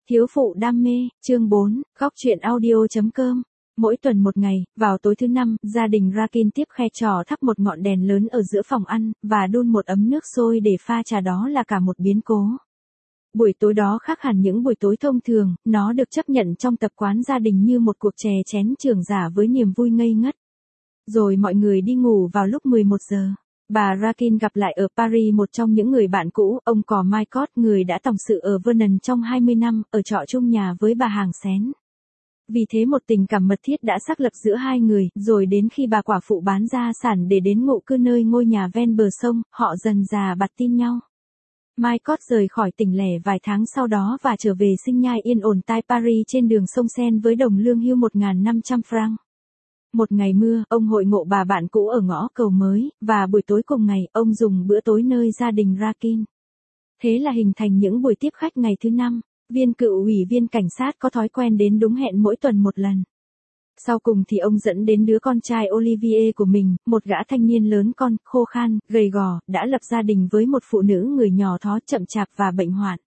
Thiếu phụ đam mê, chương 4, góc truyện audio.com. Mỗi tuần một ngày, vào tối thứ năm, gia đình Rakin tiếp khe trò thắp một ngọn đèn lớn ở giữa phòng ăn, và đun một ấm nước sôi để pha trà, đó là cả một biến cố. Buổi tối đó khác hẳn những buổi tối thông thường, nó được chấp nhận trong tập quán gia đình như một cuộc chè chén trưởng giả với niềm vui ngây ngất. Rồi mọi người đi ngủ vào lúc 11 giờ. Bà Rakin gặp lại ở Paris một trong những người bạn cũ, ông cò Mycott, người đã tổng sự ở Vernon trong 20 năm, ở trọ chung nhà với bà hàng xén. Vì thế một tình cảm mật thiết đã xác lập giữa hai người, rồi đến khi bà quả phụ bán gia sản để đến ngụ cư nơi ngôi nhà ven bờ sông, họ dần dà bặt tin nhau. Mycott rời khỏi tỉnh lẻ vài tháng sau đó và trở về sinh nhai yên ổn tại Paris trên đường sông Seine với đồng lương hưu 1.500 franc. Một ngày mưa, ông hội ngộ bà bạn cũ ở ngõ Cầu Mới, và buổi tối cùng ngày, ông dùng bữa tối nơi gia đình Rakin. Thế là hình thành những buổi tiếp khách ngày thứ năm. Viên cựu ủy viên cảnh sát có thói quen đến đúng hẹn mỗi tuần một lần. Sau cùng thì ông dẫn đến đứa con trai Olivier của mình, một gã thanh niên lớn con, khô khan, gầy gò, đã lập gia đình với một phụ nữ người nhỏ thó, chậm chạp và bệnh hoạn.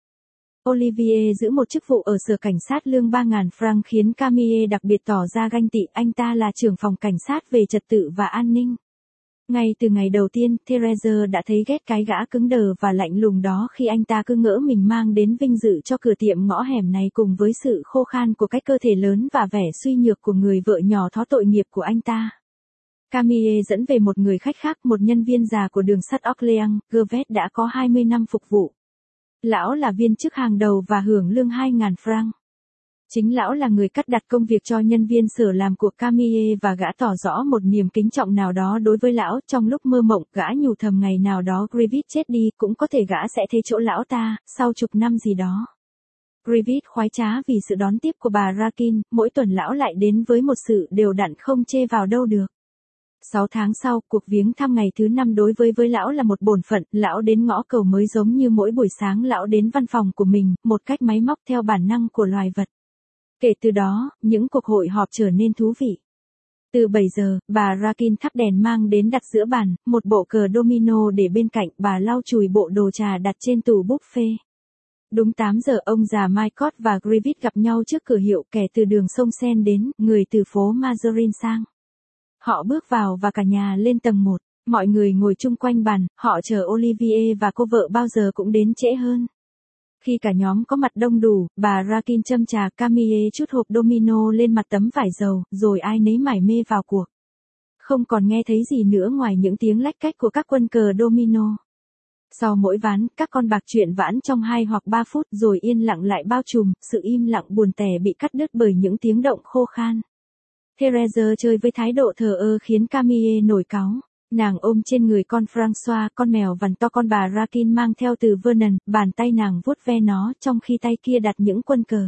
Olivier giữ một chức vụ ở sở cảnh sát lương 3.000 franc khiến Camille đặc biệt tỏ ra ganh tị, anh ta là trưởng phòng cảnh sát về trật tự và an ninh. Ngay từ ngày đầu tiên, Thérèse đã thấy ghét cái gã cứng đờ và lạnh lùng đó khi anh ta cứ ngỡ mình mang đến vinh dự cho cửa tiệm ngõ hẻm này, cùng với sự khô khan của cái cơ thể lớn và vẻ suy nhược của người vợ nhỏ thó tội nghiệp của anh ta. Camille dẫn về một người khách khác, một nhân viên già của đường sắt Orléans, Gervais đã có 20 năm phục vụ. Lão là viên chức hàng đầu và hưởng lương 2.000 franc. Chính lão là người cắt đặt công việc cho nhân viên sở làm của Camille, và gã tỏ rõ một niềm kính trọng nào đó đối với lão. Trong lúc mơ mộng, gã nhủ thầm ngày nào đó Grivet chết đi, cũng có thể gã sẽ thế chỗ lão ta, sau chục năm gì đó. Grivet khoái trá vì sự đón tiếp của bà Rakin, mỗi tuần lão lại đến với một sự đều đặn không chê vào đâu được. 6 tháng sau, cuộc viếng thăm ngày thứ 5 đối với lão là một bổn phận. Lão đến ngõ Cầu Mới giống như mỗi buổi sáng lão đến văn phòng của mình, một cách máy móc theo bản năng của loài vật. Kể từ đó, những cuộc hội họp trở nên thú vị. Từ 7 giờ, bà Rakin thắp đèn mang đến đặt giữa bàn, một bộ cờ domino để bên cạnh, bà lau chùi bộ đồ trà đặt trên tủ buffet. Đúng 8 giờ, ông già Mycott và Grivet gặp nhau trước cửa hiệu, kẻ từ đường sông Seine đến, người từ phố Mazarin sang. Họ bước vào và cả nhà lên tầng 1. Mọi người ngồi chung quanh bàn, họ chờ Olivier và cô vợ bao giờ cũng đến trễ hơn. Khi cả nhóm có mặt đông đủ, bà Rakin châm trà, Camille chút hộp domino lên mặt tấm vải dầu, rồi ai nấy mải mê vào cuộc. Không còn nghe thấy gì nữa ngoài những tiếng lách cách của các quân cờ domino. Sau mỗi ván, các con bạc chuyện vãn trong 2 hoặc 3 phút, rồi yên lặng lại bao trùm, sự im lặng buồn tẻ bị cắt đứt bởi những tiếng động khô khan. Thérèse chơi với thái độ thờ ơ khiến Camille nổi cáu. Nàng ôm trên người con François, con mèo vằn to con bà Rakin mang theo từ Vernon, bàn tay nàng vuốt ve nó, trong khi tay kia đặt những quân cờ.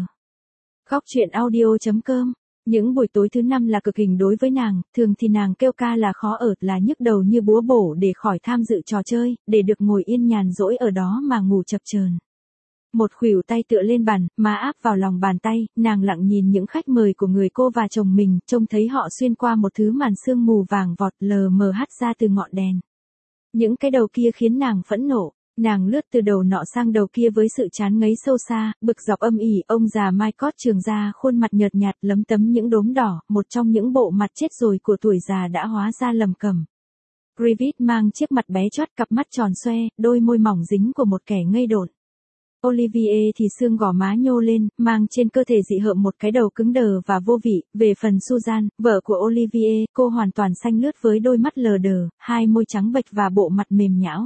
Góc truyện audio.com. Những buổi tối thứ 5 là cực hình đối với nàng, thường thì nàng kêu ca là khó ở, là nhức đầu như búa bổ để khỏi tham dự trò chơi, để được ngồi yên nhàn rỗi ở đó mà ngủ chập chờn. Một khuỷu tay tựa lên bàn, má áp vào lòng bàn tay, nàng lặng nhìn những khách mời của người cô và chồng mình, trông thấy họ xuyên qua một thứ màn sương mù vàng vọt lờ mờ hắt ra từ ngọn đèn. Những cái đầu kia khiến nàng phẫn nộ, nàng lướt từ đầu nọ sang đầu kia với sự chán ngấy sâu xa, bực dọc âm ỉ. Ông già Mycott trường ra, khuôn mặt nhợt nhạt lấm tấm những đốm đỏ, một trong những bộ mặt chết rồi của tuổi già đã hóa ra lầm cẩm. Grivet mang chiếc mặt bé chót, cặp mắt tròn xoe, đôi môi mỏng dính của một kẻ ngây độn. Olivier thì xương gò má nhô lên, mang trên cơ thể dị hợm một cái đầu cứng đờ và vô vị. Về phần Suzanne, vợ của Olivier, cô hoàn toàn xanh lướt với đôi mắt lờ đờ, hai môi trắng bệch và bộ mặt mềm nhão.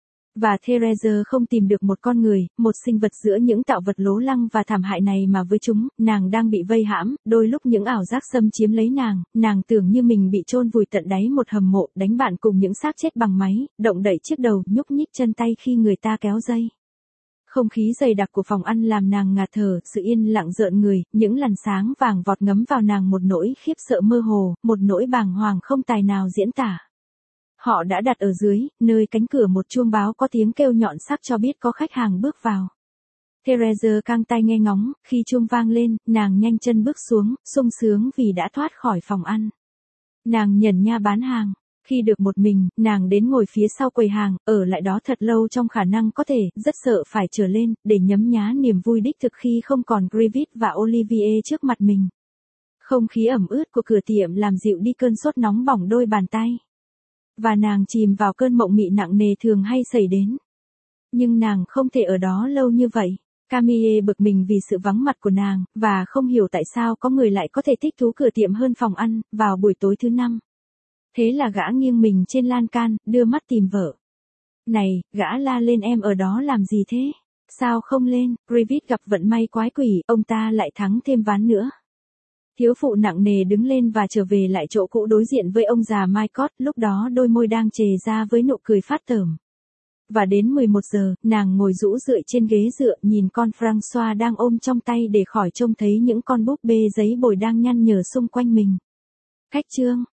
Và Thérèse không tìm được một con người, một sinh vật giữa những tạo vật lố lăng và thảm hại này, mà với chúng, nàng đang bị vây hãm. Đôi lúc những ảo giác xâm chiếm lấy nàng tưởng như mình bị chôn vùi tận đáy một hầm mộ, đánh bạn cùng những xác chết bằng máy, động đậy chiếc đầu, nhúc nhích chân tay khi người ta kéo dây. Không khí dày đặc của phòng ăn làm nàng ngạt thở, sự yên lặng rợn người, những làn sáng vàng vọt ngấm vào nàng một nỗi khiếp sợ mơ hồ, một nỗi bàng hoàng không tài nào diễn tả. Họ đã đặt ở dưới, nơi cánh cửa, một chuông báo có tiếng kêu nhọn sắc cho biết có khách hàng bước vào. Thérèse căng tai nghe ngóng, khi chuông vang lên, nàng nhanh chân bước xuống, sung sướng vì đã thoát khỏi phòng ăn. Nàng nhẩn nha bán hàng. Khi được một mình, nàng đến ngồi phía sau quầy hàng, ở lại đó thật lâu trong khả năng có thể, rất sợ phải trở lên, để nhấm nhá niềm vui đích thực khi không còn Griffith và Olivier trước mặt mình. Không khí ẩm ướt của cửa tiệm làm dịu đi cơn sốt nóng bỏng đôi bàn tay. Và nàng chìm vào cơn mộng mị nặng nề thường hay xảy đến. Nhưng nàng không thể ở đó lâu như vậy. Camille bực mình vì sự vắng mặt của nàng, và không hiểu tại sao có người lại có thể thích thú cửa tiệm hơn phòng ăn, vào buổi tối thứ năm. Thế là gã nghiêng mình trên lan can, đưa mắt tìm vợ. Này, gã la lên, em ở đó làm gì thế? Sao không lên? Griffith gặp vận may quái quỷ, ông ta lại thắng thêm ván nữa. Thiếu phụ nặng nề đứng lên và trở về lại chỗ cũ đối diện với ông già Mycott, lúc đó đôi môi đang chề ra với nụ cười phát tởm. Và đến 11 giờ, nàng ngồi rũ rượi trên ghế dựa nhìn con François đang ôm trong tay để khỏi trông thấy những con búp bê giấy bồi đang nhăn nhở xung quanh mình. Cách chương